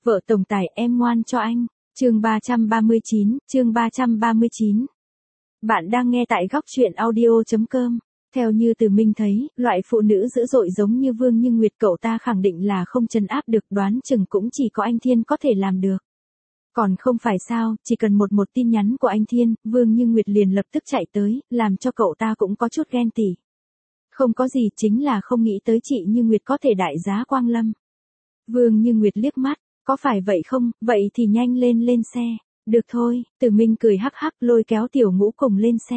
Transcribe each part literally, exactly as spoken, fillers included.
Vợ tổng tài em ngoan cho anh. Chương ba trăm ba mươi chín, chương ba trăm ba mươi chín. Bạn đang nghe tại góc truyện audio chấm com. Theo như Từ Minh thấy, loại phụ nữ dữ dội giống như Vương Như Nguyệt cậu ta khẳng định là không trấn áp được, đoán chừng cũng chỉ có anh Thiên có thể làm được. Còn không phải sao, chỉ cần một một tin nhắn của anh Thiên, Vương Như Nguyệt liền lập tức chạy tới, làm cho cậu ta cũng có chút ghen tị. Không có gì, chính là không nghĩ tới chị Như Nguyệt có thể đại giá quang lâm. Vương Như Nguyệt liếc mắt, có phải vậy không, vậy thì nhanh lên lên xe. Được thôi, Từ Minh cười hắc hắc lôi kéo Tiểu Ngũ cùng lên xe.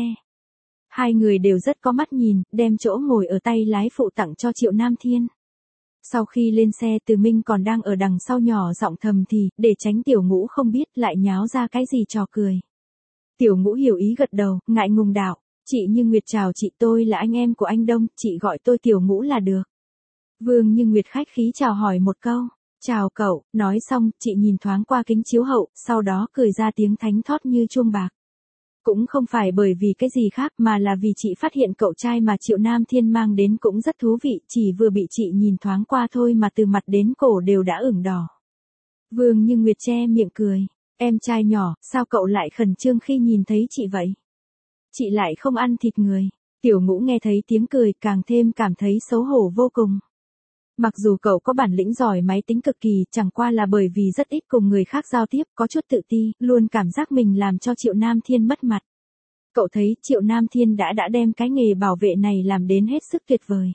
Hai người đều rất có mắt nhìn, đem chỗ ngồi ở tay lái phụ tặng cho Triệu Nam Thiên. Sau khi lên xe Từ Minh còn đang ở đằng sau nhỏ giọng thầm thì, để tránh Tiểu Ngũ không biết lại nháo ra cái gì trò cười. Tiểu Ngũ hiểu ý gật đầu, ngại ngùng đạo, chị Như Nguyệt chào chị, tôi là anh em của anh Đông, chị gọi tôi Tiểu Ngũ là được. Vương Như Nguyệt khách khí chào hỏi một câu. Chào cậu, nói xong, chị nhìn thoáng qua kính chiếu hậu, sau đó cười ra tiếng thánh thót như chuông bạc. Cũng không phải bởi vì cái gì khác mà là vì chị phát hiện cậu trai mà Triệu Nam Thiên mang đến cũng rất thú vị, chỉ vừa bị chị nhìn thoáng qua thôi mà từ mặt đến cổ đều đã ửng đỏ. Vương Như Nguyệt che miệng cười, em trai nhỏ, sao cậu lại khẩn trương khi nhìn thấy chị vậy? Chị lại không ăn thịt người. Tiểu Ngũ nghe thấy tiếng cười càng thêm cảm thấy xấu hổ vô cùng. Mặc dù cậu có bản lĩnh giỏi máy tính cực kỳ, chẳng qua là bởi vì rất ít cùng người khác giao tiếp, có chút tự ti, luôn cảm giác mình làm cho Triệu Nam Thiên mất mặt. Cậu thấy Triệu Nam Thiên đã đã đem cái nghề bảo vệ này làm đến hết sức tuyệt vời.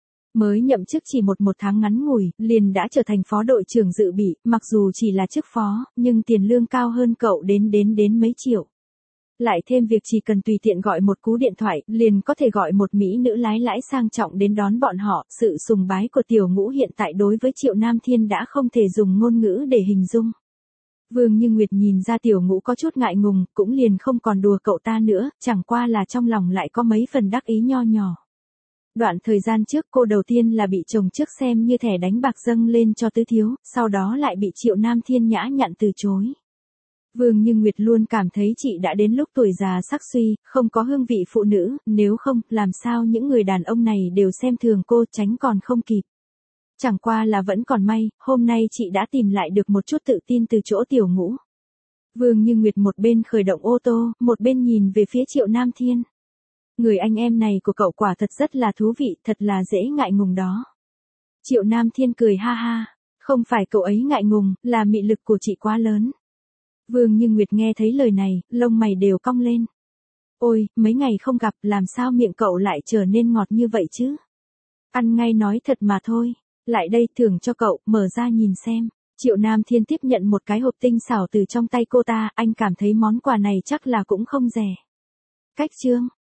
Mới nhậm chức chỉ một một tháng ngắn ngủi, liền đã trở thành phó đội trưởng dự bị, mặc dù chỉ là chức phó, nhưng tiền lương cao hơn cậu đến đến đến mấy triệu. Lại thêm việc chỉ cần tùy tiện gọi một cú điện thoại, liền có thể gọi một mỹ nữ lái lãi sang trọng đến đón bọn họ, sự sùng bái của Tiểu Ngũ hiện tại đối với Triệu Nam Thiên đã không thể dùng ngôn ngữ để hình dung. Vương Như Nguyệt nhìn ra Tiểu Ngũ có chút ngại ngùng, cũng liền không còn đùa cậu ta nữa, chẳng qua là trong lòng lại có mấy phần đắc ý nho nhỏ. Đoạn thời gian trước cô đầu tiên là bị chồng trước xem như thẻ đánh bạc dâng lên cho tứ thiếu, sau đó lại bị Triệu Nam Thiên nhã nhặn từ chối. Vương Như Nguyệt luôn cảm thấy chị đã đến lúc tuổi già sắc suy, không có hương vị phụ nữ, nếu không, làm sao những người đàn ông này đều xem thường cô, tránh còn không kịp. Chẳng qua là vẫn còn may, hôm nay chị đã tìm lại được một chút tự tin từ chỗ Tiểu Ngũ. Vương Như Nguyệt một bên khởi động ô tô, một bên nhìn về phía Triệu Nam Thiên. Người anh em này của cậu quả thật rất là thú vị, thật là dễ ngại ngùng đó. Triệu Nam Thiên cười ha ha, không phải cậu ấy ngại ngùng, là mị lực của chị quá lớn. Vương Như Nguyệt nghe thấy lời này, lông mày đều cong lên. Ôi, mấy ngày không gặp, làm sao miệng cậu lại trở nên ngọt như vậy chứ? Ăn ngay nói thật mà thôi. Lại đây, thưởng cho cậu, mở ra nhìn xem. Triệu Nam Thiên tiếp nhận một cái hộp tinh xảo từ trong tay cô ta, anh cảm thấy món quà này chắc là cũng không rẻ. Cách chương,